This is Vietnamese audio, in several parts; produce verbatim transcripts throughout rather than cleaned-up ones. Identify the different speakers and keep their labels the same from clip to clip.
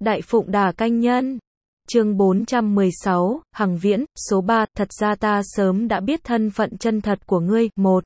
Speaker 1: Đại Phụng Đà Canh Nhân. Chương bốn trăm mười sáu, Hằng Viễn, số ba, thật ra ta sớm đã biết thân phận chân thật của ngươi. một.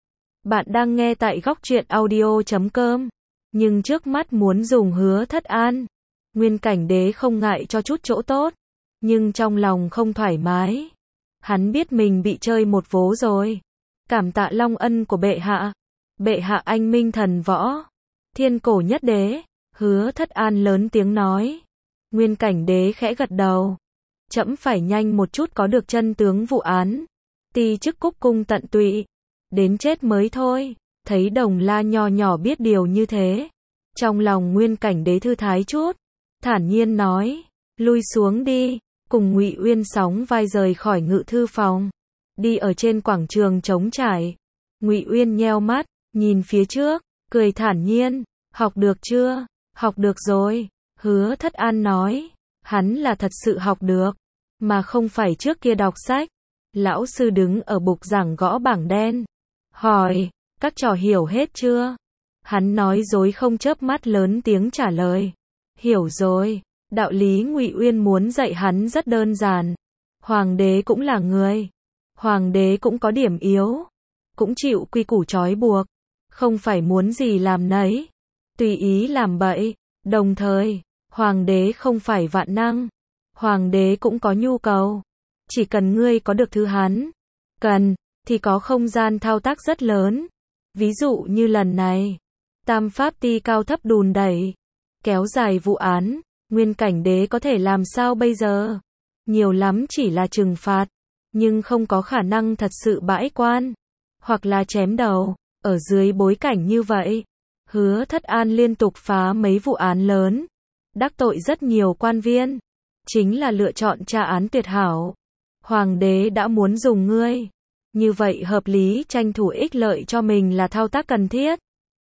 Speaker 1: Bạn đang nghe tại góc truyện audio chấm com. Nhưng trước mắt muốn dùng Hứa Thất An. Nguyên Cảnh Đế không ngại cho chút chỗ tốt, nhưng trong lòng không thoải mái. Hắn biết mình bị chơi một vố rồi. Cảm tạ long ân của bệ hạ. Bệ hạ anh minh thần võ, thiên cổ nhất đế. Hứa Thất An lớn tiếng nói. Nguyên Cảnh Đế khẽ gật đầu. Trẫm phải nhanh một chút có được chân tướng vụ án. Ti chức cúc cung tận tụy, đến chết mới thôi. Thấy Đồng La nho nhỏ biết điều như thế, trong lòng Nguyên Cảnh Đế thư thái chút, thản nhiên nói, lui xuống đi, cùng Ngụy Uyên sóng vai rời khỏi ngự thư phòng, đi ở trên quảng trường trống trải. Ngụy Uyên nheo mắt, nhìn phía trước, cười thản nhiên, học được chưa? Học được rồi. Hứa Thất An nói, hắn là thật sự học được, mà không phải trước kia đọc sách. Lão sư đứng ở bục giảng gõ bảng đen, hỏi, các trò hiểu hết chưa? Hắn nói dối không chớp mắt lớn tiếng trả lời, hiểu rồi. Đạo lý Ngụy Uyên muốn dạy hắn rất đơn giản. Hoàng đế cũng là người, hoàng đế cũng có điểm yếu, cũng chịu quy củ trói buộc, không phải muốn gì làm nấy, tùy ý làm bậy. Đồng thời, hoàng đế không phải vạn năng, hoàng đế cũng có nhu cầu. Chỉ cần ngươi có được thứ hắn cần, thì có không gian thao tác rất lớn. Ví dụ như lần này, Tam Pháp Ti cao thấp đùn đẩy, kéo dài vụ án, Nguyên Cảnh Đế có thể làm sao bây giờ? Nhiều lắm chỉ là trừng phạt, nhưng không có khả năng thật sự bãi quan, hoặc là chém đầu. Ở dưới bối cảnh như vậy, Hứa Thất An liên tục phá mấy vụ án lớn, đắc tội rất nhiều quan viên, chính là lựa chọn tra án tuyệt hảo. Hoàng đế đã muốn dùng ngươi, như vậy hợp lý tranh thủ ích lợi cho mình là thao tác cần thiết.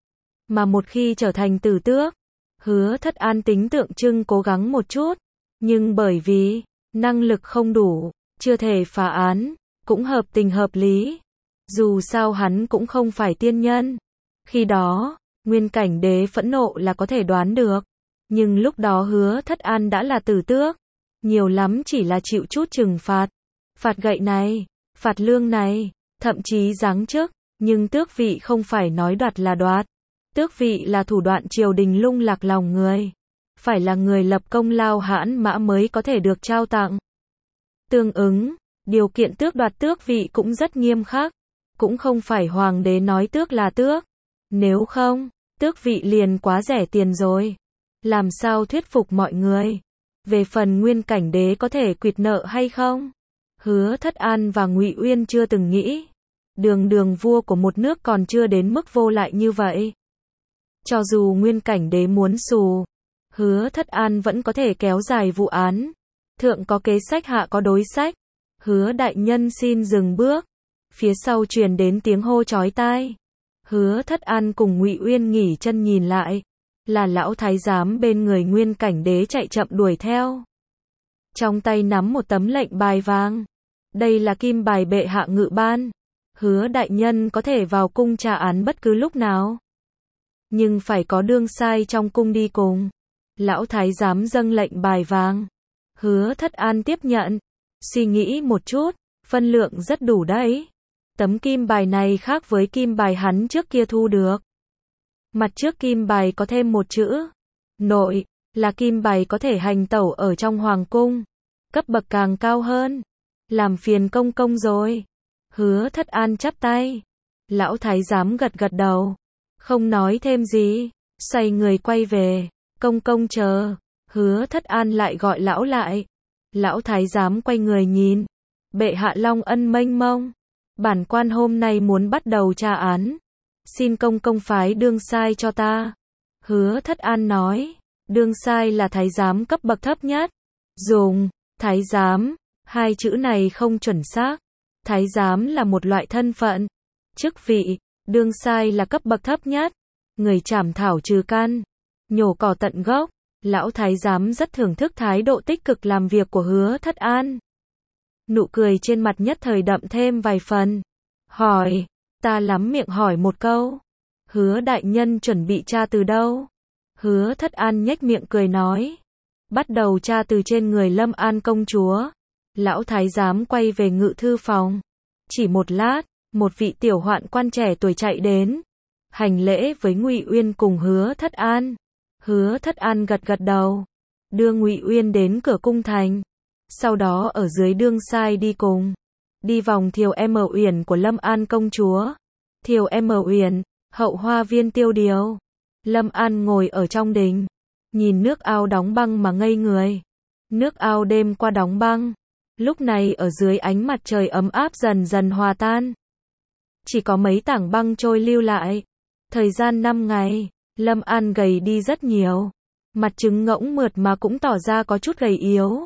Speaker 1: Mà một khi trở thành tử tước, Hứa Thất An tính tượng trưng cố gắng một chút, nhưng bởi vì năng lực không đủ, chưa thể phá án, cũng hợp tình hợp lý. Dù sao hắn cũng không phải tiên nhân. Khi đó, Nguyên Cảnh Đế phẫn nộ là có thể đoán được, nhưng lúc đó Hứa Thất An đã là tử tước, nhiều lắm chỉ là chịu chút trừng phạt, phạt gậy này, phạt lương này, thậm chí giáng chức. Nhưng tước vị không phải nói đoạt là đoạt, tước vị là thủ đoạn triều đình lung lạc lòng người, phải là người lập công lao hãn mã mới có thể được trao tặng. Tương ứng, điều kiện tước đoạt tước vị cũng rất nghiêm khắc, cũng không phải hoàng đế nói tước là tước, nếu không, tước vị liền quá rẻ tiền rồi, làm sao thuyết phục mọi người. Về phần Nguyên Cảnh Đế có thể quyệt nợ hay không, Hứa Thất An và Ngụy Uyên chưa từng nghĩ. Đường đường vua của một nước còn chưa đến mức vô lại như vậy. Cho dù Nguyên Cảnh Đế muốn xù, Hứa Thất An vẫn có thể kéo dài vụ án. Thượng có kế sách hạ có đối sách. Hứa đại nhân xin dừng bước. Phía sau truyền đến tiếng hô chói tai. Hứa Thất An cùng Ngụy Uyên nghỉ chân nhìn lại, là lão thái giám bên người Nguyên Cảnh Đế chạy chậm đuổi theo. Trong tay nắm một tấm lệnh bài vàng. Đây là kim bài bệ hạ ngự ban. Hứa đại nhân có thể vào cung tra án bất cứ lúc nào, nhưng phải có đương sai trong cung đi cùng. Lão thái giám dâng lệnh bài vàng. Hứa Thất An tiếp nhận, suy nghĩ một chút, phân lượng rất đủ đấy. Tấm kim bài này khác với kim bài hắn trước kia thu được. Mặt trước kim bài có thêm một chữ nội, là kim bài có thể hành tẩu ở trong hoàng cung, cấp bậc càng cao hơn. Làm phiền công công rồi. Hứa Thất An chắp tay. Lão thái giám gật gật đầu, không nói thêm gì, xoay người quay về. Công công chờ. Hứa Thất An lại gọi lão lại. Lão thái giám quay người nhìn. Bệ hạ long ân mênh mông, bản quan hôm nay muốn bắt đầu tra án, xin công công phái đương sai cho ta. Hứa Thất An nói, đương sai là thái giám cấp bậc thấp nhất. Dùng thái giám, hai chữ này không chuẩn xác. Thái giám là một loại thân phận, chức vị, đương sai là cấp bậc thấp nhất. Người chảm thảo trừ căn, nhổ cỏ tận gốc. Lão thái giám rất thưởng thức thái độ tích cực làm việc của Hứa Thất An. Nụ cười trên mặt nhất thời đậm thêm vài phần. Hỏi, ta lắm miệng hỏi một câu. Hứa đại nhân chuẩn bị tra từ đâu? Hứa Thất An nhếch miệng cười nói. bắt đầu tra từ trên người Lâm An công chúa. Lão thái giám quay về ngự thư phòng. Chỉ một lát, một vị tiểu hoạn quan trẻ tuổi chạy đến, hành lễ với Ngụy Uyên cùng Hứa Thất An. Hứa Thất An gật gật đầu, đưa Ngụy Uyên đến cửa cung thành. Sau đó ở dưới đương sai đi cùng, đi vòng Thiều M Uyển của Lâm An công chúa. Thiều M Uyển, hậu hoa viên tiêu điều. Lâm An ngồi ở trong đình, nhìn nước ao đóng băng mà ngây người. Nước ao đêm qua đóng băng, lúc này ở dưới ánh mặt trời ấm áp dần dần hòa tan. Chỉ có mấy tảng băng trôi lưu lại. Thời gian năm ngày, Lâm An gầy đi rất nhiều. Mặt trứng ngỗng mượt mà cũng tỏ ra có chút gầy yếu.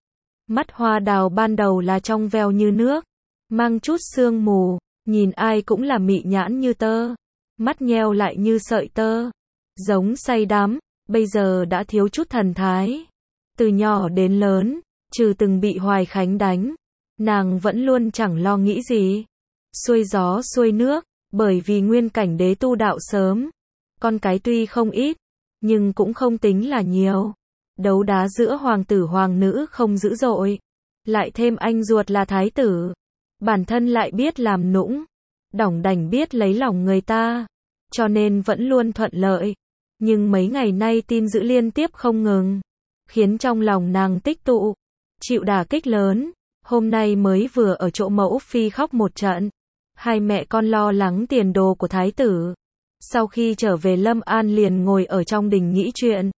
Speaker 1: Mắt hoa đào ban đầu là trong veo như nước, mang chút sương mù, nhìn ai cũng là mị nhãn như tơ. Mắt nheo lại như sợi tơ, giống say đắm, bây giờ đã thiếu chút thần thái. Từ nhỏ đến lớn, trừ từng bị Hoài Khánh đánh, nàng vẫn luôn chẳng lo nghĩ gì. Xuôi gió xuôi nước, bởi vì nguyên cảnh đế tu đạo sớm. Con cái tuy không ít, nhưng cũng không tính là nhiều. Đấu đá giữa hoàng tử hoàng nữ không dữ dội. Lại thêm anh ruột là thái tử. Bản thân lại biết làm nũng. Đỏng đảnh biết lấy lòng người ta. Cho nên vẫn luôn thuận lợi. Nhưng mấy ngày nay tin dữ liên tiếp không ngừng, khiến trong lòng nàng tích tụ, chịu đả kích lớn. Hôm nay mới vừa ở chỗ mẫu phi khóc một trận. Hai mẹ con lo lắng tiền đồ của thái tử. Sau khi trở về Lâm An liền ngồi ở trong đình nghĩ chuyện.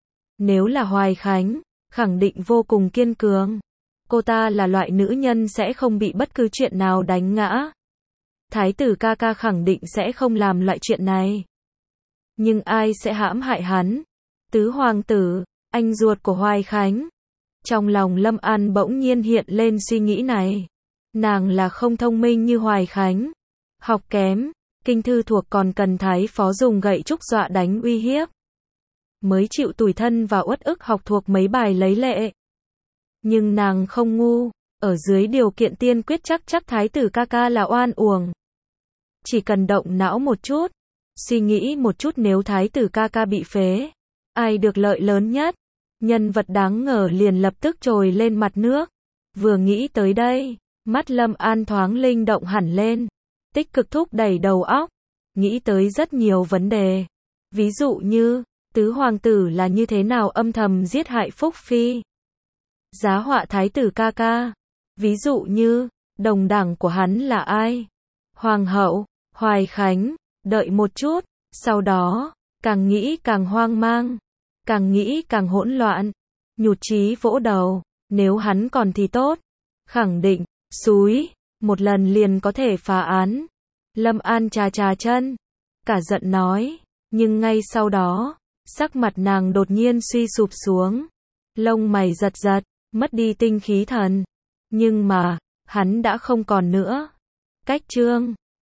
Speaker 1: Nếu là Hoài Khánh, khẳng định vô cùng kiên cường. Cô ta là loại nữ nhân sẽ không bị bất cứ chuyện nào đánh ngã. Thái tử ca ca khẳng định sẽ không làm loại chuyện này. Nhưng ai sẽ hãm hại hắn? Tứ hoàng tử, anh ruột của Hoài Khánh. Trong lòng Lâm An bỗng nhiên hiện lên suy nghĩ này. Nàng là không thông minh như Hoài Khánh. Học kém, kinh thư thuộc còn cần thái phó dùng gậy trúc dọa đánh uy hiếp. Mới chịu tủi thân và uất ức học thuộc mấy bài lấy lệ. Nhưng nàng không ngu, ở dưới điều kiện tiên quyết chắc chắc thái tử ca ca là oan uổng. Chỉ cần động não một chút, suy nghĩ một chút nếu thái tử ca ca bị phế, ai được lợi lớn nhất? Nhân vật đáng ngờ liền lập tức trồi lên mặt nước. Vừa nghĩ tới đây, mắt Lâm An thoáng linh động hẳn lên, tích cực thúc đẩy đầu óc, nghĩ tới rất nhiều vấn đề. Ví dụ như, tứ hoàng tử là như thế nào âm thầm giết hại Phúc Phi, giá họa thái tử ca ca. Ví dụ như, đồng đảng của hắn là ai? Hoàng hậu, Hoài Khánh. Đợi một chút, sau đó, càng nghĩ càng hoang mang, càng nghĩ càng hỗn loạn, nhụt chí vỗ đầu, nếu hắn còn thì tốt, khẳng định, xúi, một lần liền có thể phá án. Lâm An chà chà chân, cả giận nói, nhưng ngay sau đó, sắc mặt nàng đột nhiên suy sụp xuống, lông mày giật giật, mất đi tinh khí thần. Nhưng mà, hắn đã không còn nữa. Cách chương